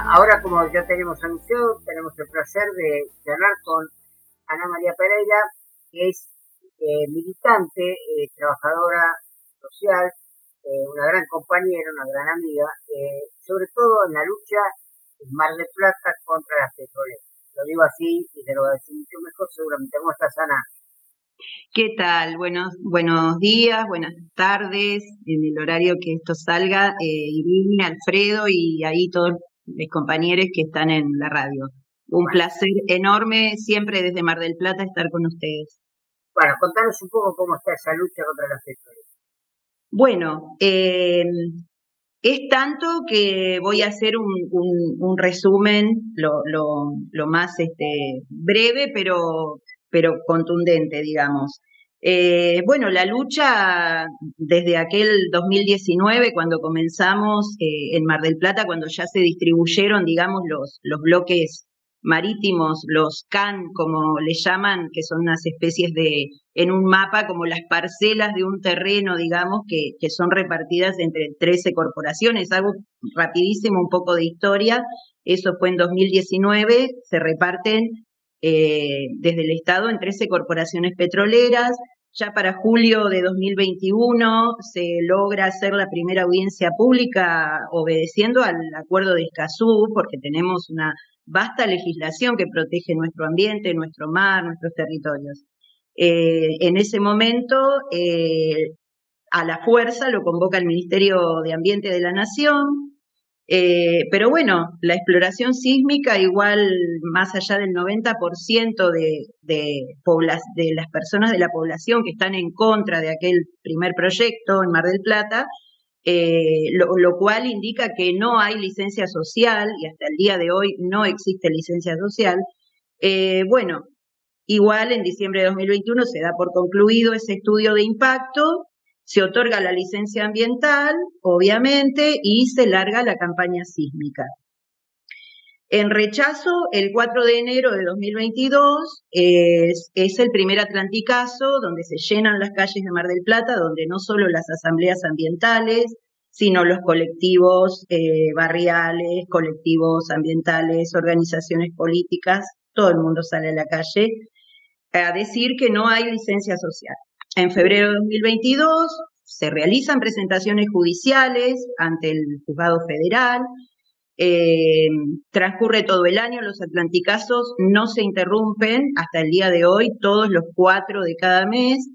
Ahora, como ya tenemos anunciado, tenemos el placer de hablar con Ana María Pereira, que es militante, trabajadora social, una gran compañera, una gran amiga, sobre todo en la lucha en Mar del Plata contra las petroleras. Lo digo así y te lo voy a decir mucho mejor seguramente. ¿Cómo estás, Ana? ¿Qué tal? Buenos días, buenas tardes, en el horario que esto salga, Irene, Alfredo y ahí todos mis compañeros que están en la radio. Un placer enorme siempre desde Mar del Plata estar con ustedes. Bueno, contanos un poco cómo está esa lucha contra las petroleras. Bueno, es tanto que voy a hacer un resumen lo más breve, pero contundente, digamos. Bueno, la lucha desde aquel 2019, cuando comenzamos en Mar del Plata, cuando ya se distribuyeron, digamos, los bloques marítimos, los CAN, como le llaman, que son unas especies en un mapa, como las parcelas de un terreno, digamos, que son repartidas entre 13 corporaciones. Hago rapidísimo un poco de historia. Eso fue en 2019, se reparten desde el Estado en 13 corporaciones petroleras. Ya para julio de 2021 se logra hacer la primera audiencia pública obedeciendo al Acuerdo de Escazú, porque tenemos una vasta legislación que protege nuestro ambiente, nuestro mar, nuestros territorios. En ese momento, a la fuerza lo convoca el Ministerio de Ambiente de la Nación, pero bueno, la exploración sísmica, igual más allá del 90% de las personas de la población que están en contra de aquel primer proyecto en Mar del Plata, lo cual indica que no hay licencia social, y hasta el día de hoy no existe licencia social. Bueno, igual en diciembre de 2021 se da por concluido ese estudio de impacto, se otorga la licencia ambiental, obviamente, y se larga la campaña sísmica. En rechazo, el 4 de enero de 2022 es el primer Atlanticazo, donde se llenan las calles de Mar del Plata, donde no solo las asambleas ambientales, sino los colectivos barriales, colectivos ambientales, organizaciones políticas, todo el mundo sale a la calle a decir que no hay licencia social. En febrero de 2022 se realizan presentaciones judiciales ante el Juzgado Federal. Transcurre todo el año, los atlanticazos no se interrumpen hasta el día de hoy, todos los 4 de cada mes.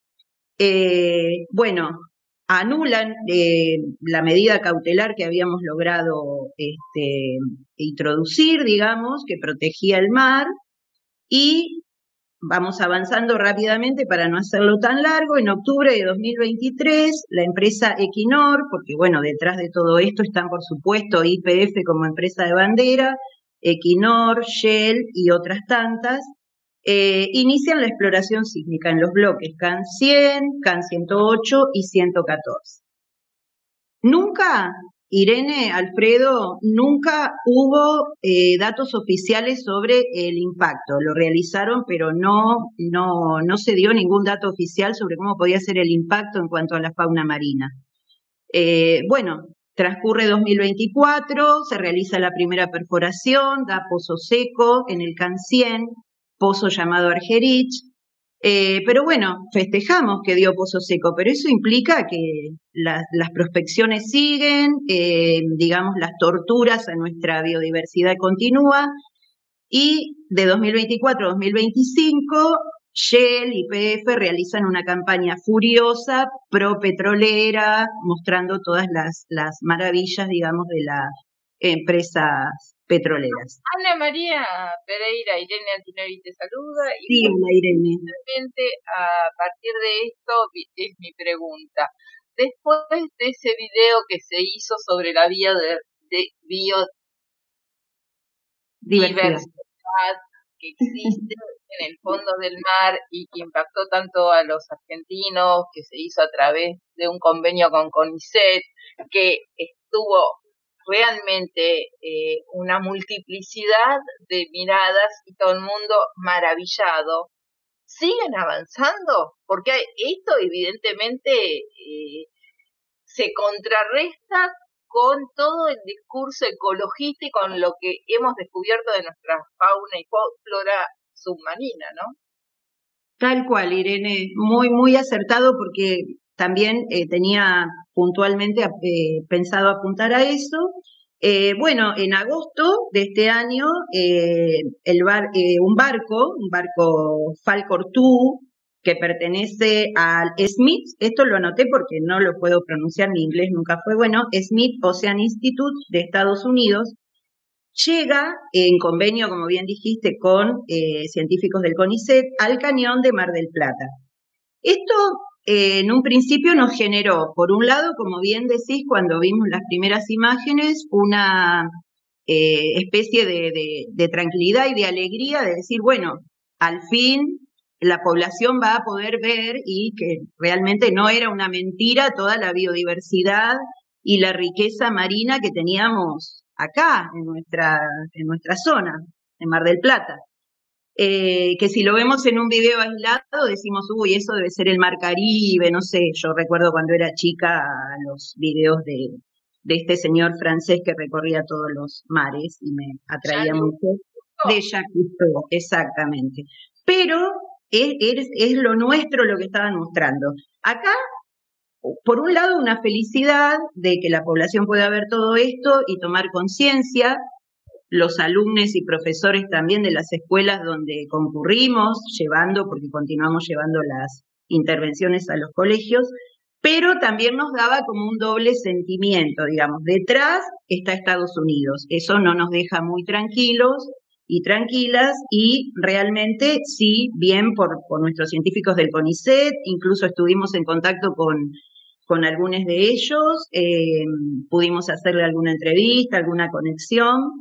Bueno, anulan la medida cautelar que habíamos logrado introducir, digamos, que protegía el mar, y vamos avanzando rápidamente para no hacerlo tan largo. En octubre de 2023, la empresa Equinor, porque bueno, detrás de todo esto están por supuesto YPF como empresa de bandera, Equinor, Shell y otras tantas, inician la exploración sísmica en los bloques CAN 100, CAN 108 y 114. Nunca, Irene, Alfredo, nunca hubo datos oficiales sobre el impacto. Lo realizaron, pero no se dio ningún dato oficial sobre cómo podía ser el impacto en cuanto a la fauna marina. Bueno, transcurre 2024, se realiza la primera perforación, da pozo seco en el CAN 100, pozo llamado Argerich. Pero bueno, festejamos que dio pozo seco, pero eso implica que las prospecciones siguen, digamos, las torturas a nuestra biodiversidad continúa, y de 2024 a 2025, Shell y YPF realizan una campaña furiosa, pro-petrolera, mostrando todas las maravillas, digamos, de las empresas petroleras. Ana María Pereira, Irene Antinori te saluda. Y sí, Irene. A partir de esto es mi pregunta. Después de ese video que se hizo sobre la biodiversidad que existe en el fondo del mar y que impactó tanto a los argentinos, que se hizo a través de un convenio con CONICET, que estuvo realmente una multiplicidad de miradas y todo el mundo maravillado. ¿Siguen avanzando? Porque esto evidentemente se contrarresta con todo el discurso ecologista y con lo que hemos descubierto de nuestra fauna y flora submarina, ¿no? Tal cual, Irene, muy, muy acertado porque también tenía puntualmente pensado apuntar a eso. Bueno, en agosto de este año, un barco Falcor 2, que pertenece al Smith, esto lo anoté porque no lo puedo pronunciar, mi inglés nunca fue bueno, Smith Ocean Institute de Estados Unidos, llega en convenio, como bien dijiste, con científicos del CONICET al cañón de Mar del Plata. Esto en un principio nos generó, por un lado, como bien decís, cuando vimos las primeras imágenes, una especie de tranquilidad y de alegría de decir, bueno, al fin la población va a poder ver y que realmente no era una mentira toda la biodiversidad y la riqueza marina que teníamos acá, en nuestra zona, en Mar del Plata. Que si lo vemos en un video aislado decimos, uy, eso debe ser el Mar Caribe, no sé, yo recuerdo cuando era chica los videos de este señor francés que recorría todos los mares y me atraía mucho. De Jacques Cousteau, exactamente. Pero es lo nuestro lo que estaban mostrando. Acá, por un lado, una felicidad de que la población pueda ver todo esto y tomar conciencia, los alumnos y profesores también de las escuelas donde concurrimos, porque continuamos llevando las intervenciones a los colegios, pero también nos daba como un doble sentimiento, digamos, detrás está Estados Unidos, eso no nos deja muy tranquilos y tranquilas, y realmente sí, bien por nuestros científicos del CONICET, incluso estuvimos en contacto con algunos de ellos, pudimos hacerle alguna entrevista, alguna conexión,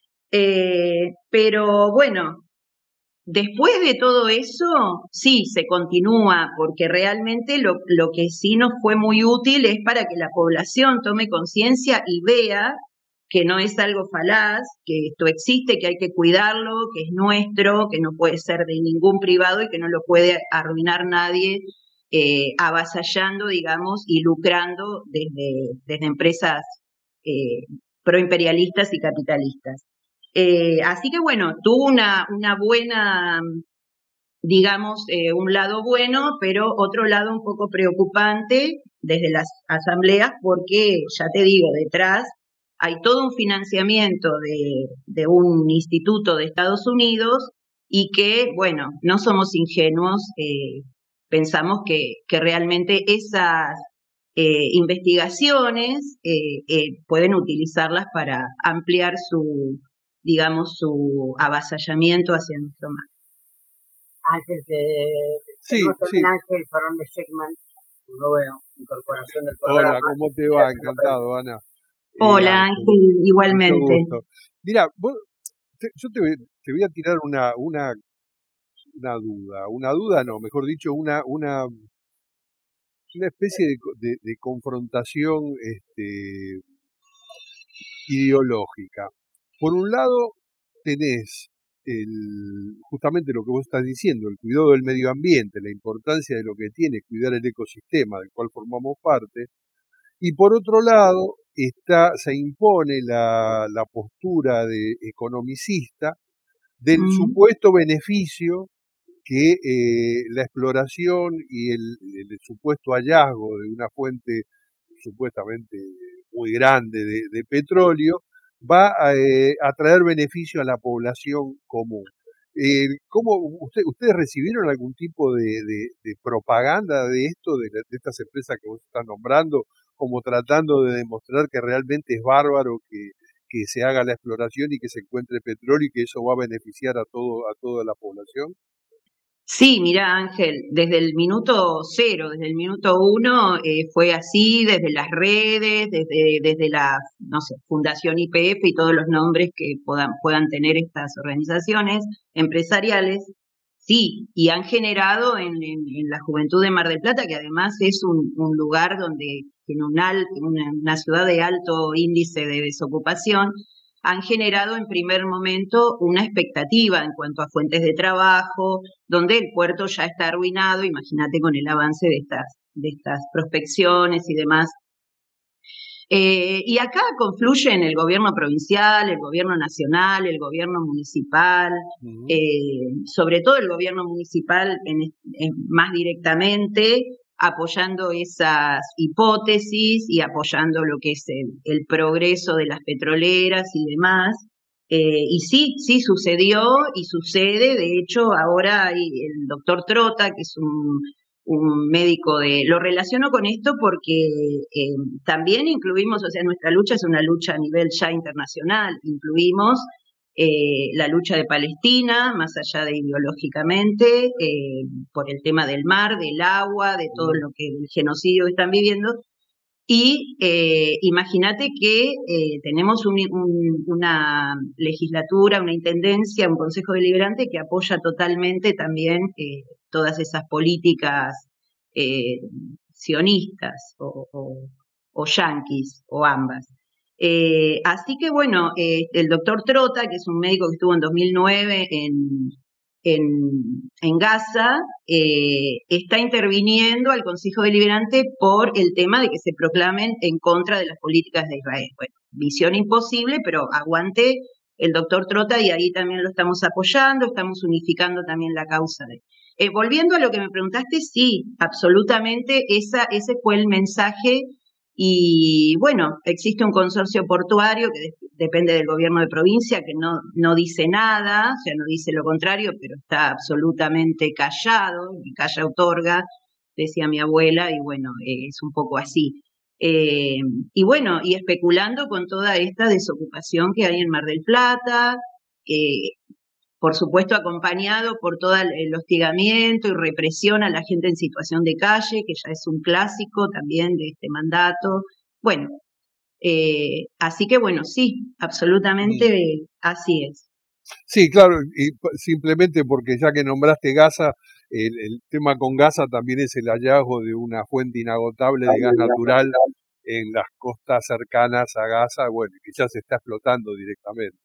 pero bueno, después de todo eso, sí, se continúa, porque realmente lo que sí nos fue muy útil es para que la población tome conciencia y vea que no es algo falaz, que esto existe, que hay que cuidarlo, que es nuestro, que no puede ser de ningún privado y que no lo puede arruinar nadie, avasallando, digamos, y lucrando desde empresas proimperialistas y capitalistas. Así que bueno, tuvo una buena, digamos, un lado bueno, pero otro lado un poco preocupante desde las asambleas, porque ya te digo, detrás hay todo un financiamiento de un instituto de Estados Unidos y que, bueno, no somos ingenuos, pensamos que realmente esas investigaciones pueden utilizarlas para ampliar digamos, su avasallamiento hacia nuestro mar. Antes tenemos también Ángel Farón de Sheckman, lo veo, incorporación del programa. Hola, ¿cómo te va? Encantado, Ana. Hola, Ángel, igualmente. Mira, yo te voy a tirar una duda no, mejor dicho, una especie de confrontación ideológica. Por un lado, tenés justamente lo que vos estás diciendo, el cuidado del medio ambiente, la importancia de lo que tiene cuidar el ecosistema del cual formamos parte, y por otro lado se impone la postura de economicista del supuesto beneficio que la exploración y el supuesto hallazgo de una fuente supuestamente muy grande de petróleo va a traer beneficio a la población común. ¿Cómo ustedes recibieron algún tipo de propaganda de esto, de estas empresas que vos estás nombrando, como tratando de demostrar que realmente es bárbaro que se haga la exploración y que se encuentre petróleo y que eso va a beneficiar a toda la población? Sí, mira, Ángel, desde el minuto cero, desde el minuto uno, fue así, desde las redes, desde la, no sé, Fundación YPF y todos los nombres que puedan tener estas organizaciones empresariales. Sí, y han generado en la juventud de Mar del Plata, que además es un lugar donde tiene una ciudad de alto índice de desocupación, han generado en primer momento una expectativa en cuanto a fuentes de trabajo, donde el puerto ya está arruinado, imagínate con el avance de estas prospecciones y demás. Y acá confluyen el gobierno provincial, el gobierno nacional, el gobierno municipal, sobre todo el gobierno municipal más directamente, apoyando esas hipótesis y apoyando lo que es el progreso de las petroleras y demás. Y sí sucedió y sucede. De hecho, ahora hay el doctor Trota, que es un médico lo relaciono con esto porque también incluimos, o sea, nuestra lucha es una lucha a nivel ya internacional, incluimos la lucha de Palestina, más allá de ideológicamente, por el tema del mar, del agua, de todo lo que el genocidio que están viviendo. Y imagínate que tenemos una legislatura, una intendencia, un consejo deliberante que apoya totalmente también todas esas políticas eh, sionistas o yanquis o ambas. Así que bueno, el doctor Trota, que es un médico que estuvo en 2009 en Gaza, está interviniendo al Consejo Deliberante por el tema de que se proclamen en contra de las políticas de Israel. Bueno, visión imposible, pero aguante el doctor Trota y ahí también lo estamos apoyando, estamos unificando también la causa de... volviendo a lo que me preguntaste, sí, absolutamente, ese fue el mensaje. Y bueno, existe un consorcio portuario que depende del gobierno de provincia, que no dice nada, o sea, no dice lo contrario, pero está absolutamente callado, y calla otorga, decía mi abuela, y bueno, es un poco así. Y bueno, y especulando con toda esta desocupación que hay en Mar del Plata, por supuesto acompañado por todo el hostigamiento y represión a la gente en situación de calle, que ya es un clásico también de este mandato. Bueno, así que bueno, sí, absolutamente así es. Sí, claro, y simplemente porque ya que nombraste Gaza, el tema con Gaza también es el hallazgo de una fuente inagotable de gas natural en las costas cercanas a Gaza, bueno, que ya se está explotando directamente.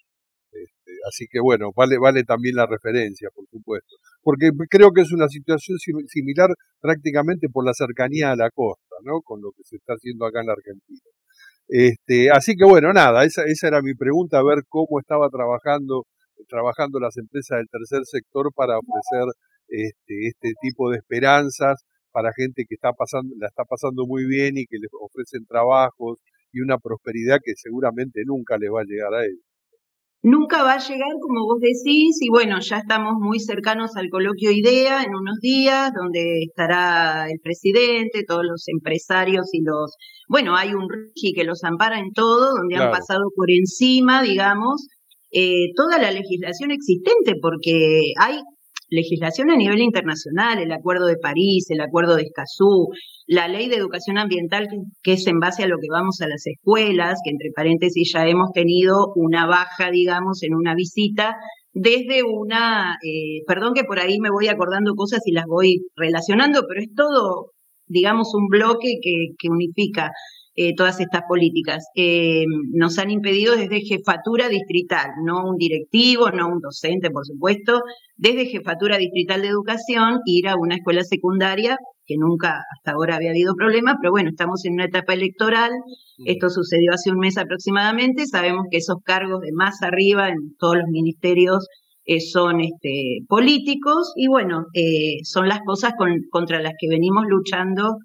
Así que bueno, vale también la referencia, por supuesto. Porque creo que es una situación similar prácticamente por la cercanía a la costa, ¿no? Con lo que se está haciendo acá en la Argentina. Así que bueno, nada, esa era mi pregunta, a ver cómo estaba trabajando las empresas del tercer sector para ofrecer este tipo de esperanzas para gente que la está pasando muy bien y que les ofrecen trabajos y una prosperidad que seguramente nunca les va a llegar a ellos. Nunca va a llegar, como vos decís, y bueno, ya estamos muy cercanos al coloquio IDEA en unos días, donde estará el presidente, todos los empresarios y bueno, hay un RIGI que los ampara en todo, donde han pasado por encima, digamos, toda la legislación existente, porque hay legislación a nivel internacional, el Acuerdo de París, el Acuerdo de Escazú, la Ley de Educación Ambiental, que es en base a lo que vamos a las escuelas, que entre paréntesis ya hemos tenido una baja, digamos, en una visita, desde perdón que por ahí me voy acordando cosas y las voy relacionando, pero es todo, digamos, un bloque que unifica todas estas políticas. Nos han impedido desde jefatura distrital, no un directivo, no un docente, por supuesto, desde jefatura distrital de educación, ir a una escuela secundaria, que nunca hasta ahora había habido problema, pero bueno, estamos en una etapa electoral, esto sucedió hace un mes aproximadamente, sabemos que esos cargos de más arriba en todos los ministerios son políticos y bueno, son las cosas contra las que venimos luchando,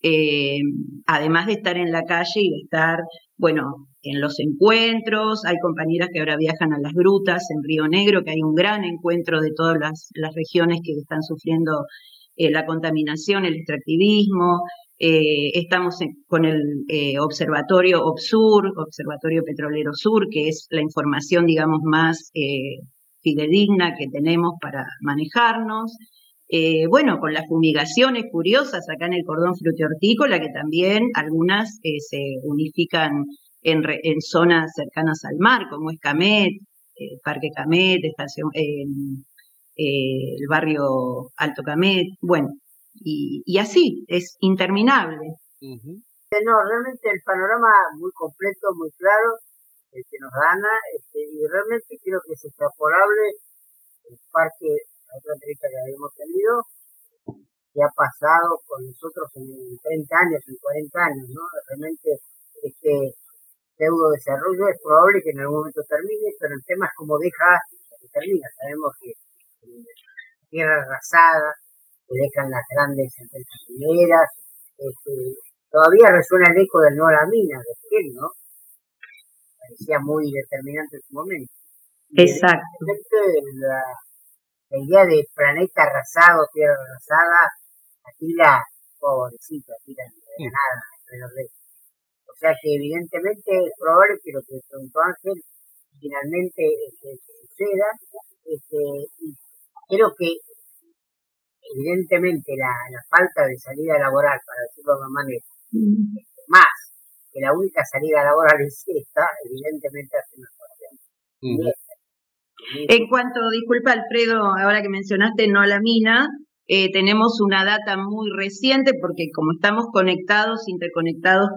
además de estar en la calle y de estar, bueno, en los encuentros. Hay compañeras que ahora viajan a las grutas en Río Negro, que hay un gran encuentro de todas las regiones que están sufriendo la contaminación, el extractivismo. Estamos con el observatorio OPSUR, Observatorio Petrolero Sur, que es la información, digamos, más fidedigna que tenemos para manejarnos. Bueno, con las fumigaciones curiosas acá en el cordón frutihortícola, que también algunas se unifican en zonas cercanas al mar, como es Camet, Parque Camet, el barrio Alto Camet, bueno, y así, es interminable. No, realmente el panorama muy completo, muy claro, el que nos gana, y realmente creo que es extrapolable en parte a otra entrevista que habíamos tenido, que ha pasado con nosotros en 30 años, en 40 años, ¿no? Realmente es este pseudo desarrollo es probable que en algún momento termine, pero el tema es cómo deja que termina. Sabemos que tierra arrasada, que dejan las grandes empresas mineras, todavía resuena el eco del no a la mina de Esquel, ¿no? Parecía muy determinante en su momento. Y Exacto. La idea de planeta arrasado, tierra arrasada, Atila, pobrecito, Atila no ve nada alrededor de eso. O sea que evidentemente es probable que lo que preguntó Ángel finalmente suceda, y creo que evidentemente la falta de salida laboral, para decirlo de una manera, más que la única salida laboral es esta, evidentemente hace una cuestión. En cuanto, disculpa Alfredo, ahora que mencionaste no a la mina, tenemos una data muy reciente porque como estamos conectados, interconectados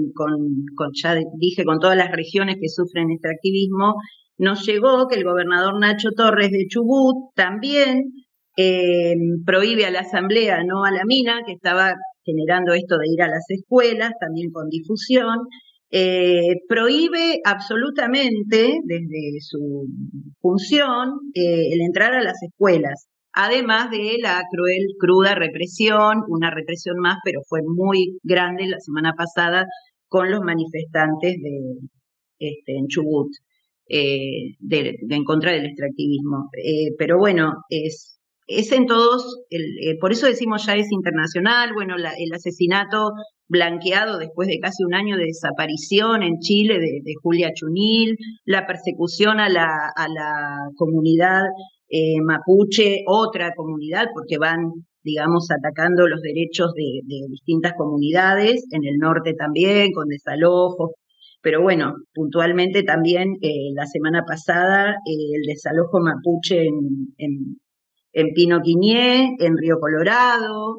ya dije, con todas las regiones que sufren extractivismo, nos llegó que el gobernador Nacho Torres de Chubut también prohíbe a la asamblea no a la mina, que estaba generando esto de ir a las escuelas, también con difusión. Prohíbe absolutamente desde su función el entrar a las escuelas, además de la cruel, cruda represión, una represión más, pero fue muy grande la semana pasada con los manifestantes en Chubut, en contra del extractivismo. Pero bueno, es en todos, por eso decimos ya es internacional, bueno, el asesinato blanqueado después de casi un año de desaparición en Chile de Julia Chunil, la persecución a la comunidad mapuche, otra comunidad, porque van, digamos, atacando los derechos de distintas comunidades, en el norte también, con desalojos. Pero bueno, puntualmente también la semana pasada el desalojo mapuche en Pino Quiñé, en Río Colorado,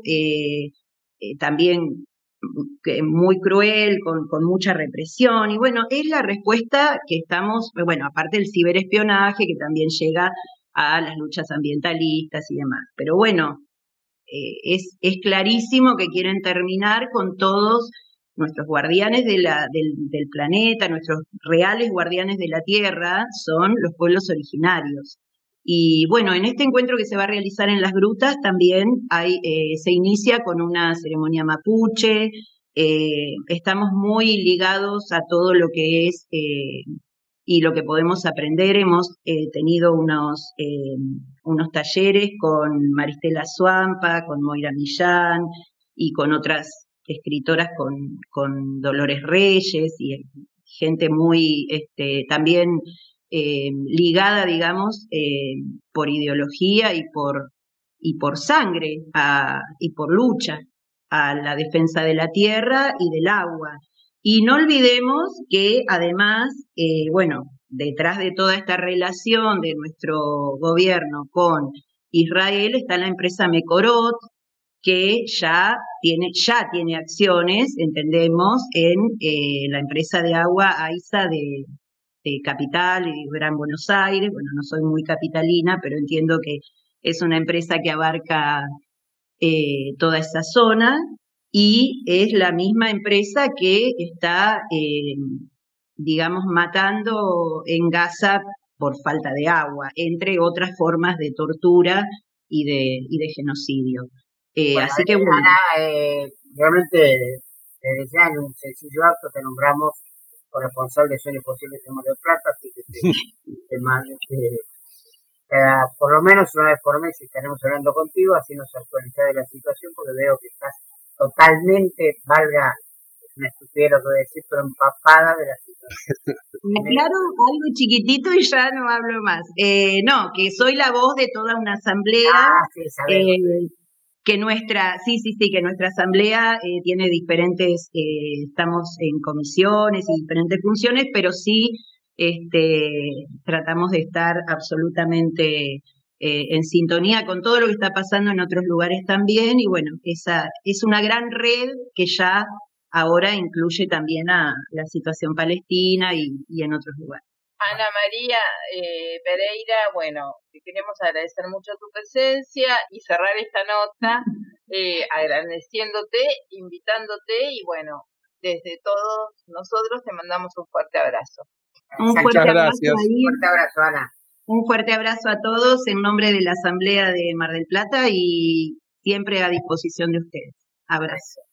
también muy cruel, con mucha represión, y bueno, es la respuesta que estamos, bueno, aparte del ciberespionaje que también llega a las luchas ambientalistas y demás, pero bueno, es clarísimo que quieren terminar con todos nuestros guardianes del planeta, nuestros reales guardianes de la Tierra son los pueblos originarios. Y bueno, en este encuentro que se va a realizar en las grutas también se inicia con una ceremonia mapuche, estamos muy ligados a todo lo que es y lo que podemos aprender. Hemos tenido unos talleres con Maristela Suampa, con Moira Millán y con otras escritoras, con Dolores Reyes y gente muy también ligada, digamos, por ideología y por sangre y por lucha a la defensa de la tierra y del agua. Y no olvidemos que además, bueno, detrás de toda esta relación de nuestro gobierno con Israel está la empresa Mekorot, que ya tiene acciones, entendemos, en la empresa de agua AISA de Capital y Gran Buenos Aires. Bueno, no soy muy capitalina, pero entiendo que es una empresa que abarca toda esa zona y es la misma empresa que está, digamos, matando en Gaza por falta de agua, entre otras formas de tortura y de genocidio. Bueno, así que bueno. Ana, realmente desde ya en un sencillo acto te nombramos corresponsal de Sueños Posibles de Mar del Plata, así que por lo menos una vez por mes estaremos hablando contigo, así nos actualizás de la situación, porque veo que estás totalmente, valga, es una estupidez lo que voy a decir, pero empapada de la situación. Claro, algo chiquitito y ya no hablo más. No, que soy la voz de toda una asamblea. Sí, sabemos. Que nuestra asamblea tiene diferentes, estamos en comisiones y diferentes funciones, pero sí tratamos de estar absolutamente en sintonía con todo lo que está pasando en otros lugares también, y bueno, esa es una gran red que ya ahora incluye también a la situación palestina y en otros lugares. Ana María Pereira, bueno, te queremos agradecer mucho tu presencia y cerrar esta nota agradeciéndote, invitándote y bueno, desde todos nosotros te mandamos un fuerte abrazo. Un Muchas fuerte abrazo gracias. ahí. Un fuerte abrazo, Ana. Un fuerte abrazo a todos en nombre de la Asamblea de Mar del Plata y siempre a disposición de ustedes. Abrazo.